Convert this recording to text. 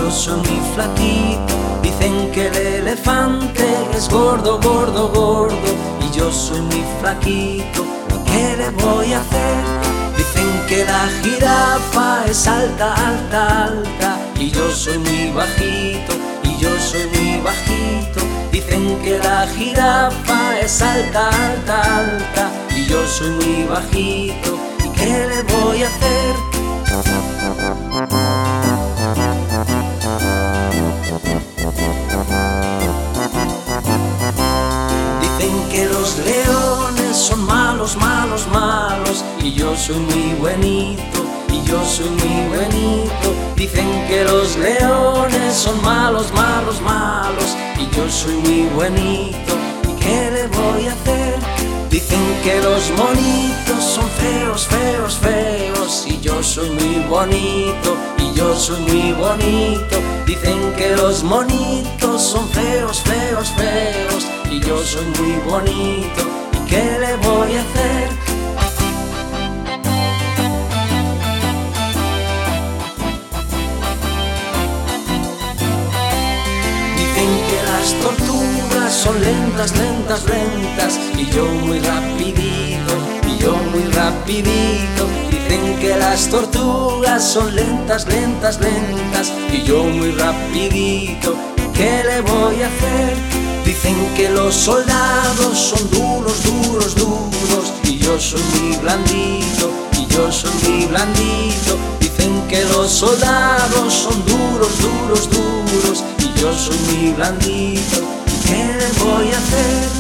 yo soy muy flaquito. Dicen que el elefante es gordo, gordo, gordo, y yo soy muy flaquito. ¿Qué le voy a hacer? Dicen que la jirafa es alta, alta, alta, y yo soy muy bajito, y yo soy muy bajito. Dicen que la jirafa es alta, alta, alta, y yo soy muy bajito. ¿Y qué le voy a hacer? Dicen que los leones son malos, malos, malos, y yo soy muy buenito, y yo soy muy buenito. Dicen que los leones son malos, malos, malos, y yo soy muy buenito. ¿Y qué le voy a hacer? Dicen que los monitos son feos, feos, feos, y yo soy muy bonito, y yo soy muy bonito. Dicen que los monitos son feos, feos, feos, y yo soy muy bonito. ¿Y qué le voy a hacer? Dicen que las tortugas son lentas, lentas, lentas, y yo muy rapidito, y yo muy rapidito. Dicen que las tortugas son lentas, lentas, lentas, y yo muy rapidito. ¿Qué le voy a hacer? Dicen que los soldados son duros, duros, duros, y yo soy muy blandito, y yo soy muy blandito. Dicen que los soldados son duros, duros, duros, y yo soy muy blandito. ¿Y qué le voy a hacer?